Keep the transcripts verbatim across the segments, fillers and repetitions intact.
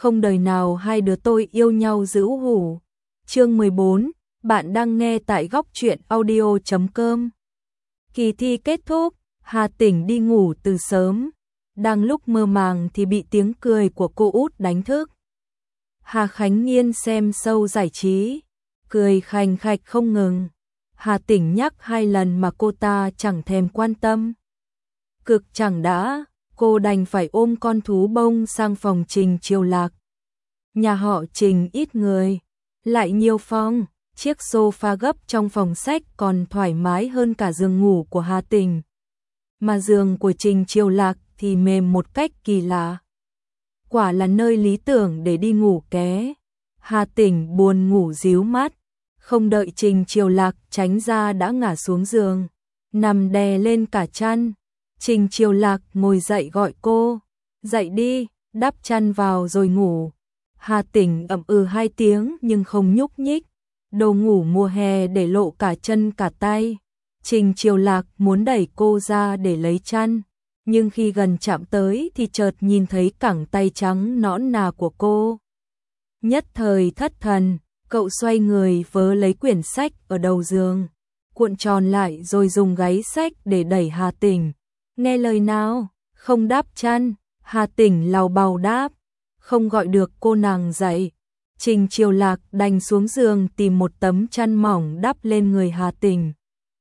không đời nào hai đứa tôi yêu nhau giữ hủ. Chương mười bốn, bạn đang nghe tại góc truyện audio chấm com. Kỳ thi kết thúc, Hà Tỉnh đi ngủ từ sớm. Đang lúc mơ màng thì bị tiếng cười của cô út đánh thức. Hà Khánh Nghiên xem show giải trí, cười khành khạch không ngừng. Hà Tỉnh nhắc hai lần mà cô ta chẳng thèm quan tâm. Cực chẳng đã, cô đành phải ôm con thú bông sang phòng Trình Triều Lạc. Nhà họ Trình ít người, lại nhiều phòng, chiếc sofa gấp trong phòng sách còn thoải mái hơn cả giường ngủ của Hà Tỉnh. Mà giường của Trình Triều Lạc thì mềm một cách kỳ lạ. Quả là nơi lý tưởng để đi ngủ ké. Hà Tỉnh buồn ngủ díu mắt, không đợi Trình Triều Lạc tránh ra đã ngả xuống giường, nằm đè lên cả chăn. Trình Triều Lạc ngồi dậy gọi cô, dậy đi, đắp chăn vào rồi ngủ. Hà Tỉnh ậm ừ hai tiếng nhưng không nhúc nhích, đồ ngủ mùa hè để lộ cả chân cả tay. Trình Triều Lạc muốn đẩy cô ra để lấy chăn, nhưng khi gần chạm tới thì chợt nhìn thấy cẳng tay trắng nõn nà của cô. Nhất thời thất thần, cậu xoay người vớ lấy quyển sách ở đầu giường, cuộn tròn lại rồi dùng gáy sách để đẩy Hà Tỉnh. Nghe lời nào, không đáp chăn. Hà Tỉnh lào bào đáp, không gọi được cô nàng dậy. Trình Triều Lạc đành xuống giường tìm một tấm chăn mỏng đắp lên người Hà Tỉnh,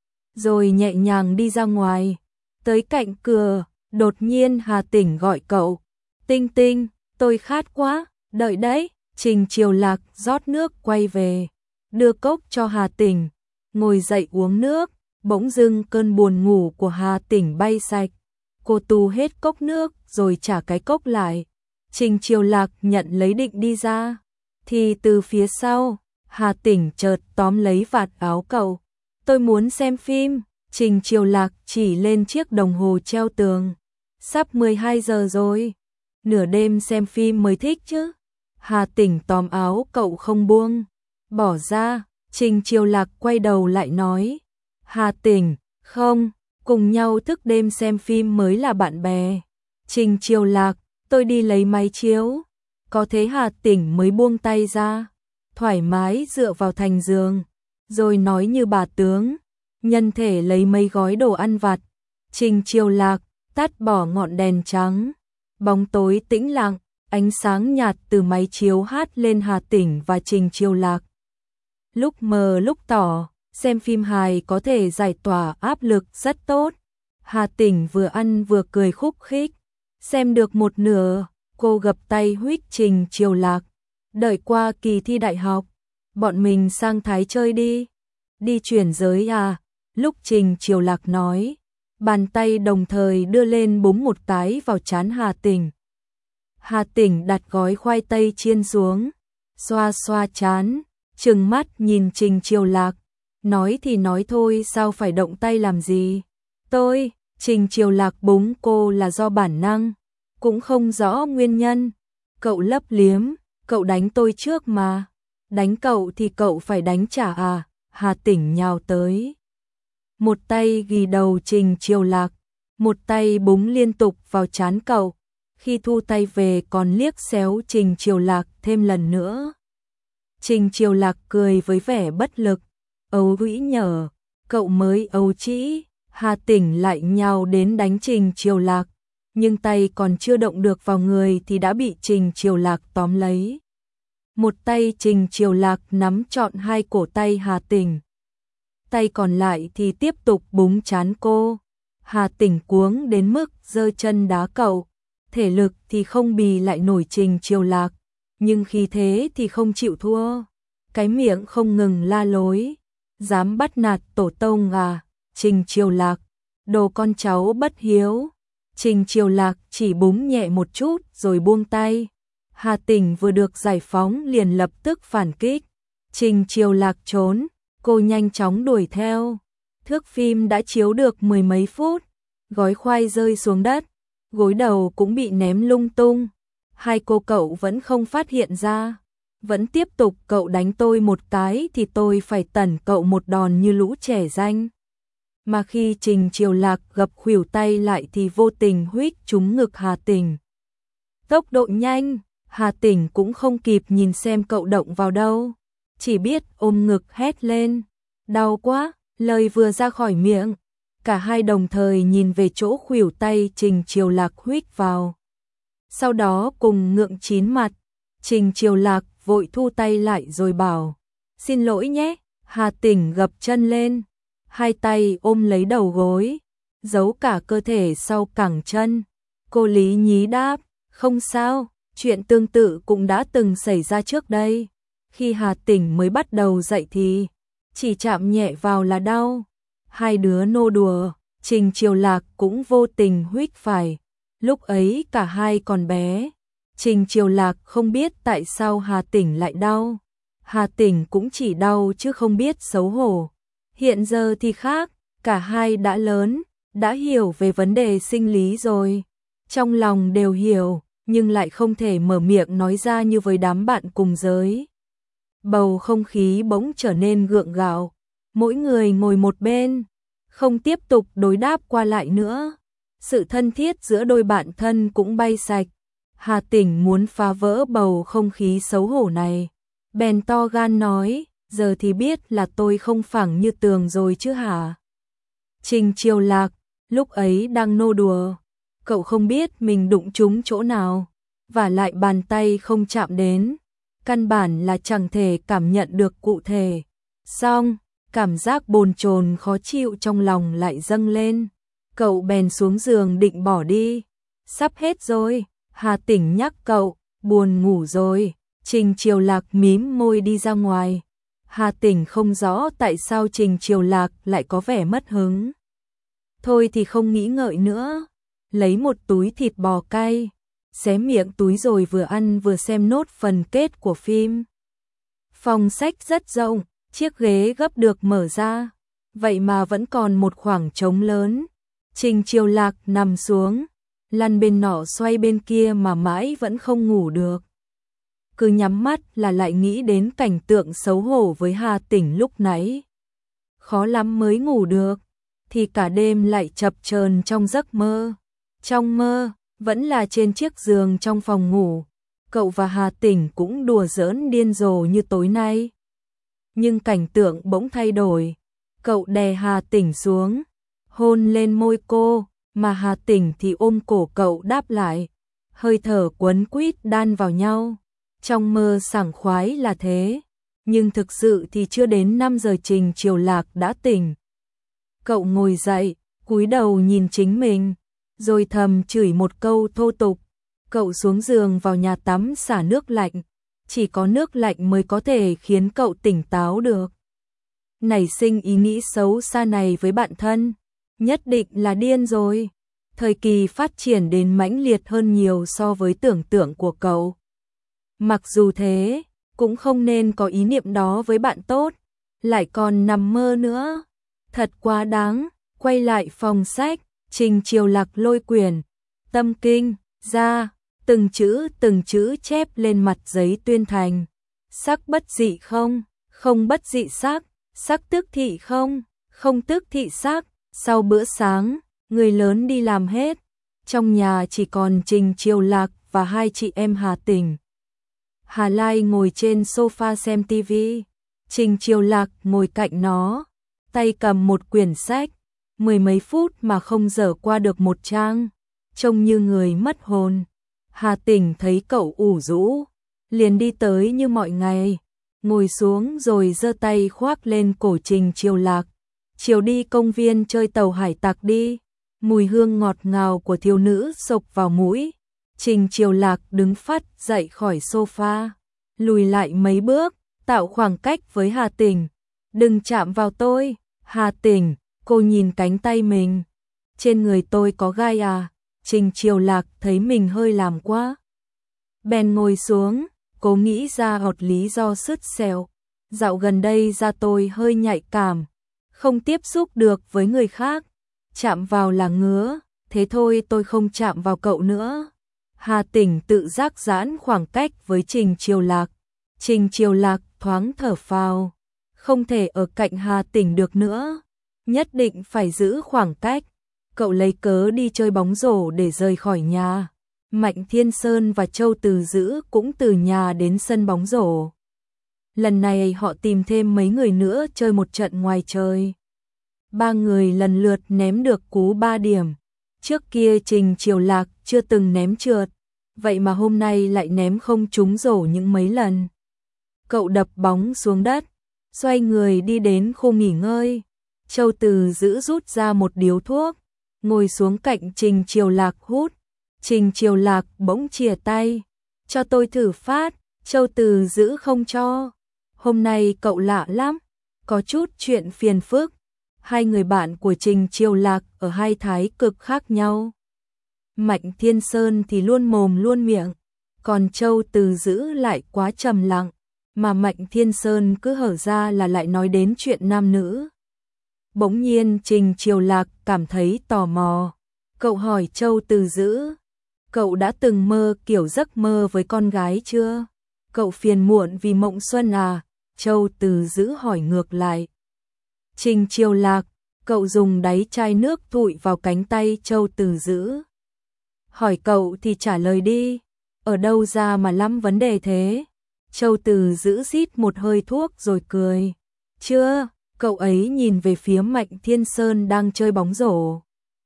rồi nhẹ nhàng đi ra ngoài. Tới cạnh cửa, đột nhiên Hà Tỉnh gọi cậu, Tinh Tinh, tôi khát quá, đợi đấy. Trình Triều Lạc rót nước quay về, đưa cốc cho Hà Tỉnh, ngồi dậy uống nước. Bỗng dưng cơn buồn ngủ của Hà Tỉnh bay sạch. Cô tu hết cốc nước rồi trả cái cốc lại. Trình Triều Lạc nhận lấy định đi ra, thì từ phía sau, Hà Tỉnh chợt tóm lấy vạt áo cậu. Tôi muốn xem phim. Trình Triều Lạc chỉ lên chiếc đồng hồ treo tường. Sắp mười hai giờ rồi, nửa đêm xem phim mới thích chứ. Hà Tỉnh tóm áo cậu không buông, bỏ ra. Trình Triều Lạc quay đầu lại nói, Hà Tỉnh, không, cùng nhau thức đêm xem phim mới là bạn bè. Trình Triều Lạc, tôi đi lấy máy chiếu. Có thế Hà Tỉnh mới buông tay ra, thoải mái dựa vào thành giường, rồi nói như bà tướng, nhân thể lấy mấy gói đồ ăn vặt. Trình Triều Lạc tắt bỏ ngọn đèn trắng, bóng tối tĩnh lặng, ánh sáng nhạt từ máy chiếu hát lên Hà Tỉnh và Trình Triều Lạc. Lúc mờ lúc tỏ, xem phim hài có thể giải tỏa áp lực rất tốt. Hà Tỉnh vừa ăn vừa cười khúc khích. Xem được một nửa, cô gập tay huých Trình Triều Lạc. Đợi qua kỳ thi đại học, bọn mình sang Thái chơi đi. Đi chuyển giới à? Lúc Trình Triều Lạc nói, bàn tay đồng thời đưa lên búng một cái vào trán Hà Tỉnh. Hà Tỉnh đặt gói khoai tây chiên xuống, xoa xoa trán, trừng mắt nhìn Trình Triều Lạc. Nói thì nói thôi, sao phải động tay làm gì? Tôi, Trình Triều Lạc búng cô là do bản năng, cũng không rõ nguyên nhân. Cậu lấp liếm, cậu đánh tôi trước mà. Đánh cậu thì cậu phải đánh trả à? Hà Tỉnh nhào tới, một tay ghì đầu Trình Triều Lạc, một tay búng liên tục vào trán cậu. Khi thu tay về còn liếc xéo Trình Triều Lạc thêm lần nữa. Trình Triều Lạc cười với vẻ bất lực, ấu ủy nhở, cậu mới ấu trĩ. Hà Tỉnh lại nhào đến đánh Trình Triều Lạc, nhưng tay còn chưa động được vào người thì đã bị Trình Triều Lạc tóm lấy. Một tay Trình Triều Lạc nắm trọn hai cổ tay Hà Tỉnh, tay còn lại thì tiếp tục búng trán cô. Hà Tỉnh cuống đến mức giơ chân đá cậu, thể lực thì không bì lại nổi Trình Triều Lạc, nhưng khi thế thì không chịu thua. Cái miệng không ngừng la lối, dám bắt nạt tổ tông à? Trình Triều Lạc, đồ con cháu bất hiếu. Trình Triều Lạc chỉ búng nhẹ một chút rồi buông tay. Hà Tỉnh vừa được giải phóng liền lập tức phản kích. Trình Triều Lạc trốn, cô nhanh chóng đuổi theo. Thước phim đã chiếu được mười mấy phút, gói khoai rơi xuống đất, gối đầu cũng bị ném lung tung. Hai cô cậu vẫn không phát hiện ra, vẫn tiếp tục. Cậu đánh tôi một cái thì tôi phải tẩn cậu một đòn như lũ trẻ ranh. Mà khi Trình Triều Lạc gập khuỷu tay lại thì vô tình huých trúng ngực Hà Tỉnh. Tốc độ nhanh, Hà Tỉnh cũng không kịp nhìn xem cậu động vào đâu, chỉ biết ôm ngực hét lên, đau quá, lời vừa ra khỏi miệng, cả hai đồng thời nhìn về chỗ khuỷu tay Trình Triều Lạc huých vào. Sau đó cùng ngượng chín mặt, Trình Triều Lạc vội thu tay lại rồi bảo, xin lỗi nhé. Hà Tỉnh gập chân lên, hai tay ôm lấy đầu gối, giấu cả cơ thể sau cẳng chân. Cô Lý Nhí đáp, không sao, chuyện tương tự cũng đã từng xảy ra trước đây. Khi Hà Tỉnh mới bắt đầu dậy thì chỉ chạm nhẹ vào là đau. Hai đứa nô đùa, Trình Triều Lạc cũng vô tình huých phải. Lúc ấy cả hai còn bé, Trình Triều Lạc không biết tại sao Hà Tỉnh lại đau. Hà Tỉnh cũng chỉ đau chứ không biết xấu hổ. Hiện giờ thì khác, cả hai đã lớn, đã hiểu về vấn đề sinh lý rồi. Trong lòng đều hiểu, nhưng lại không thể mở miệng nói ra như với đám bạn cùng giới. Bầu không khí bỗng trở nên gượng gạo, mỗi người ngồi một bên, không tiếp tục đối đáp qua lại nữa. Sự thân thiết giữa đôi bạn thân cũng bay sạch. Hà Tỉnh muốn phá vỡ bầu không khí xấu hổ này, bèn to gan nói, giờ thì biết là tôi không phẳng như tường rồi chứ hả? Trình Triều Lạc, lúc ấy đang nô đùa, cậu không biết mình đụng trúng chỗ nào, và lại bàn tay không chạm đến, căn bản là chẳng thể cảm nhận được cụ thể. Xong, cảm giác bồn chồn khó chịu trong lòng lại dâng lên, cậu bèn xuống giường định bỏ đi. Sắp hết rồi, Hà Tỉnh nhắc cậu, buồn ngủ rồi. Trình Triều Lạc mím môi đi ra ngoài. Hà Tỉnh không rõ tại sao Trình Triều Lạc lại có vẻ mất hứng. Thôi thì không nghĩ ngợi nữa, lấy một túi thịt bò cay, xé miệng túi rồi vừa ăn vừa xem nốt phần kết của phim. Phòng sách rất rộng, chiếc ghế gấp được mở ra, vậy mà vẫn còn một khoảng trống lớn. Trình Triều Lạc nằm xuống, lăn bên nọ xoay bên kia mà mãi vẫn không ngủ được. Cứ nhắm mắt là lại nghĩ đến cảnh tượng xấu hổ với Hà Tỉnh lúc nãy. Khó lắm mới ngủ được, thì cả đêm lại chập chờn trong giấc mơ. Trong mơ, vẫn là trên chiếc giường trong phòng ngủ, cậu và Hà Tỉnh cũng đùa giỡn điên rồ như tối nay. Nhưng cảnh tượng bỗng thay đổi, cậu đè Hà Tỉnh xuống, hôn lên môi cô, mà Hà Tỉnh thì ôm cổ cậu đáp lại, hơi thở quấn quýt đan vào nhau. Trong mơ sảng khoái là thế, nhưng thực sự thì chưa đến năm giờ Trình Triều Lạc đã tỉnh. Cậu ngồi dậy, cúi đầu nhìn chính mình, rồi thầm chửi một câu thô tục. Cậu xuống giường vào nhà tắm xả nước lạnh, chỉ có nước lạnh mới có thể khiến cậu tỉnh táo được. Nảy sinh ý nghĩ xấu xa này với bạn thân, nhất định là điên rồi. Thời kỳ phát triển đến mãnh liệt hơn nhiều so với tưởng tượng của cậu. Mặc dù thế, cũng không nên có ý niệm đó với bạn tốt, lại còn nằm mơ nữa. Thật quá đáng. Quay lại phòng sách, Trình Triều Lạc lôi quyển Tâm Kinh ra, từng chữ từng chữ chép lên mặt giấy tuyên thành. Sắc bất dị không, không bất dị sắc, sắc tức thị không, không tức thị sắc. Sau bữa sáng, người lớn đi làm hết, trong nhà chỉ còn Trình Triều Lạc và hai chị em Hà Tỉnh. Hà Lai ngồi trên sofa xem tivi, Trình Triều Lạc ngồi cạnh nó, tay cầm một quyển sách, mười mấy phút mà không dở qua được một trang, trông như người mất hồn. Hà Tỉnh thấy cậu ủ rũ, liền đi tới như mọi ngày, ngồi xuống rồi giơ tay khoác lên cổ Trình Triều Lạc. Chiều đi công viên chơi tàu hải tặc đi. Mùi hương ngọt ngào của thiếu nữ xộc vào mũi. Trình Triều Lạc đứng phắt dậy khỏi sofa, lùi lại mấy bước, tạo khoảng cách với Hà Tỉnh. Đừng chạm vào tôi, Hà Tỉnh. Cô nhìn cánh tay mình. Trên người tôi có gai à? Trình Triều Lạc thấy mình hơi làm quá, bèn ngồi xuống, cố nghĩ ra một lý do sứt sẹo. Dạo gần đây da tôi hơi nhạy cảm, không tiếp xúc được với người khác, chạm vào là ngứa, thế thôi tôi không chạm vào cậu nữa. Hà Tỉnh tự giác giãn khoảng cách với Trình Triều Lạc. Trình Triều Lạc thoáng thở phào, không thể ở cạnh Hà Tỉnh được nữa, nhất định phải giữ khoảng cách. Cậu lấy cớ đi chơi bóng rổ để rời khỏi nhà. Mạnh Thiên Sơn và Châu Từ Dữ cũng từ nhà đến sân bóng rổ. Lần này họ tìm thêm mấy người nữa chơi một trận ngoài trời. Ba người lần lượt ném được cú ba điểm. Trước kia Trình Triều Lạc chưa từng ném trượt, vậy mà hôm nay lại ném không trúng rổ những mấy lần. Cậu đập bóng xuống đất, xoay người đi đến khu nghỉ ngơi. Châu Từ Dữ rút ra một điếu thuốc, ngồi xuống cạnh Trình Triều Lạc hút. Trình Triều Lạc bỗng chìa tay, cho tôi thử phát. Châu Từ Dữ không cho. Hôm nay cậu lạ lắm, có chút chuyện phiền phức. Hai người bạn của Trình Triều Lạc ở hai thái cực khác nhau. Mạnh Thiên Sơn thì luôn mồm luôn miệng, còn Châu Từ Dữ lại quá trầm lặng, mà Mạnh Thiên Sơn cứ hở ra là lại nói đến chuyện nam nữ. Bỗng nhiên Trình Triều Lạc cảm thấy tò mò. Cậu hỏi Châu Từ Dữ, cậu đã từng mơ kiểu giấc mơ với con gái chưa? Cậu phiền muộn vì mộng xuân à? Châu Từ Dữ hỏi ngược lại. Trình Triều Lạc, cậu dùng đáy chai nước thụi vào cánh tay Châu Từ Dữ. Hỏi cậu thì trả lời đi, ở đâu ra mà lắm vấn đề thế? Châu Từ Dữ rít một hơi thuốc rồi cười. Chưa, cậu ấy nhìn về phía Mạnh Thiên Sơn đang chơi bóng rổ.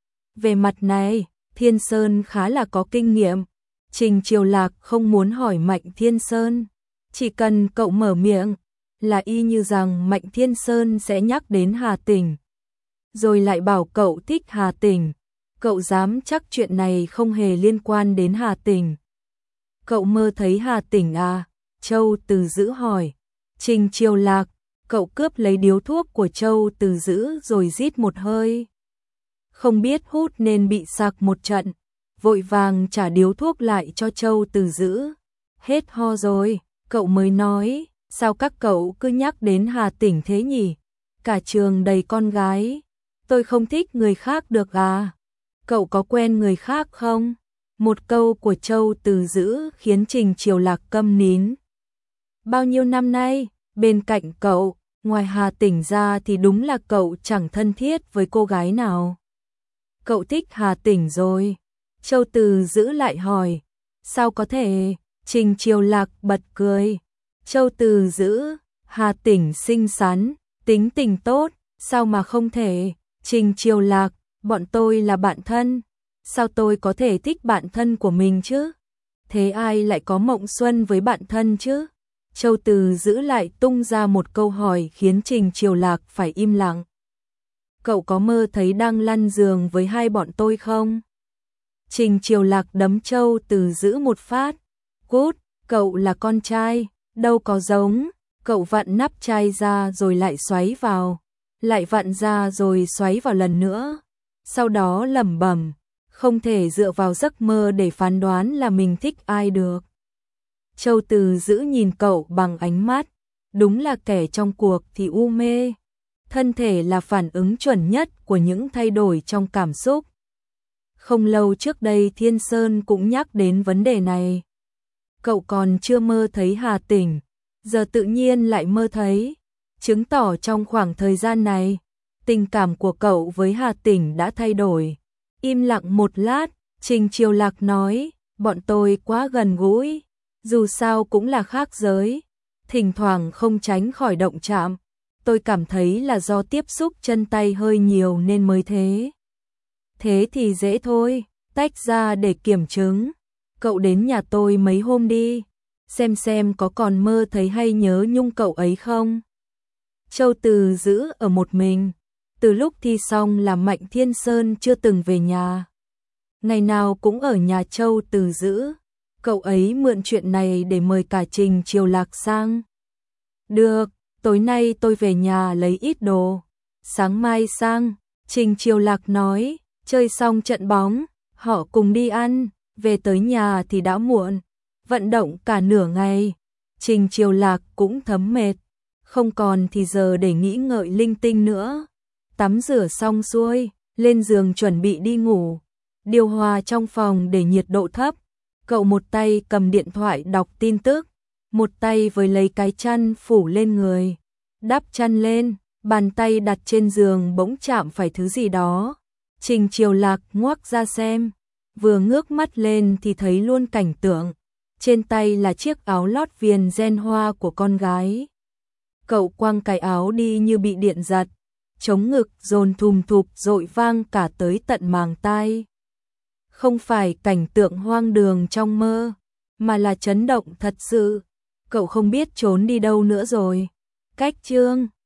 Về mặt này, Thiên Sơn khá là có kinh nghiệm. Trình Triều Lạc không muốn hỏi Mạnh Thiên Sơn, chỉ cần cậu mở miệng là y như rằng Mạnh Thiên Sơn sẽ nhắc đến Hà Tỉnh, rồi lại bảo cậu thích Hà Tỉnh. Cậu dám chắc chuyện này không hề liên quan đến Hà Tỉnh. Cậu mơ thấy Hà Tỉnh à? Châu Từ Dữ hỏi. Trình Triều Lạc, cậu cướp lấy điếu thuốc của Châu Từ Dữ rồi rít một hơi. Không biết hút nên bị sặc một trận, vội vàng trả điếu thuốc lại cho Châu Từ Dữ. Hết ho rồi, cậu mới nói, sao các cậu cứ nhắc đến Hà Tỉnh thế nhỉ? Cả trường đầy con gái, tôi không thích người khác được à? Cậu có quen người khác không? Một câu của Châu Từ Dữ khiến Trình Triều Lạc câm nín. Bao nhiêu năm nay, bên cạnh cậu, ngoài Hà Tỉnh ra thì đúng là cậu chẳng thân thiết với cô gái nào. Cậu thích Hà Tỉnh rồi. Châu Từ Dữ lại hỏi. Sao có thể? Trình Triều Lạc bật cười. Châu Từ Dữ, Hà Tỉnh xinh xắn, tính tình tốt, sao mà không thể? Trình Triều Lạc, bọn tôi là bạn thân, sao tôi có thể thích bạn thân của mình chứ? Thế ai lại có mộng xuân với bạn thân chứ? Châu Từ Dữ lại tung ra một câu hỏi khiến Trình Triều Lạc phải im lặng. Cậu có mơ thấy đang lăn giường với hai bọn tôi không? Trình Triều Lạc đấm Châu Từ Dữ một phát. Cút, cậu là con trai, đâu có giống. Cậu vặn nắp chai ra rồi lại xoáy vào, lại vặn ra rồi xoáy vào lần nữa. Sau đó lẩm bẩm, không thể dựa vào giấc mơ để phán đoán là mình thích ai được. Châu Từ Dữ nhìn cậu bằng ánh mắt, đúng là kẻ trong cuộc thì u mê. Thân thể là phản ứng chuẩn nhất của những thay đổi trong cảm xúc. Không lâu trước đây Thiên Sơn cũng nhắc đến vấn đề này. Cậu còn chưa mơ thấy Hà Tỉnh, giờ tự nhiên lại mơ thấy, chứng tỏ trong khoảng thời gian này, tình cảm của cậu với Hà Tỉnh đã thay đổi. Im lặng một lát, Trình Triều Lạc nói, bọn tôi quá gần gũi, dù sao cũng là khác giới, thỉnh thoảng không tránh khỏi động chạm. Tôi cảm thấy là do tiếp xúc chân tay hơi nhiều nên mới thế. Thế thì dễ thôi, tách ra để kiểm chứng. Cậu đến nhà tôi mấy hôm đi, xem xem có còn mơ thấy hay nhớ nhung cậu ấy không. Châu Từ Dữ ở một mình, từ lúc thi xong là Mạnh Thiên Sơn chưa từng về nhà. Ngày nào cũng ở nhà Châu Từ Dữ, cậu ấy mượn chuyện này để mời cả Trình Triều Lạc sang. Được, tối nay tôi về nhà lấy ít đồ, sáng mai sang. Trình Triều Lạc nói, chơi xong trận bóng, họ cùng đi ăn, về tới nhà thì đã muộn, vận động cả nửa ngày. Trình Triều Lạc cũng thấm mệt, không còn thì giờ để nghĩ ngợi linh tinh nữa. Tắm rửa xong xuôi, lên giường chuẩn bị đi ngủ. Điều hòa trong phòng để nhiệt độ thấp. Cậu một tay cầm điện thoại đọc tin tức, một tay với lấy cái chăn phủ lên người. Đắp chăn lên, bàn tay đặt trên giường bỗng chạm phải thứ gì đó. Trình Triều Lạc ngoác ra xem, vừa ngước mắt lên thì thấy luôn cảnh tượng. Trên tay là chiếc áo lót viền ren hoa của con gái. Cậu quăng cái áo đi như bị điện giật, chống ngực dồn thùm thụp dội vang cả tới tận màng tai. Không phải cảnh tượng hoang đường trong mơ, mà là chấn động thật sự. Cậu không biết trốn đi đâu nữa rồi. Cách chương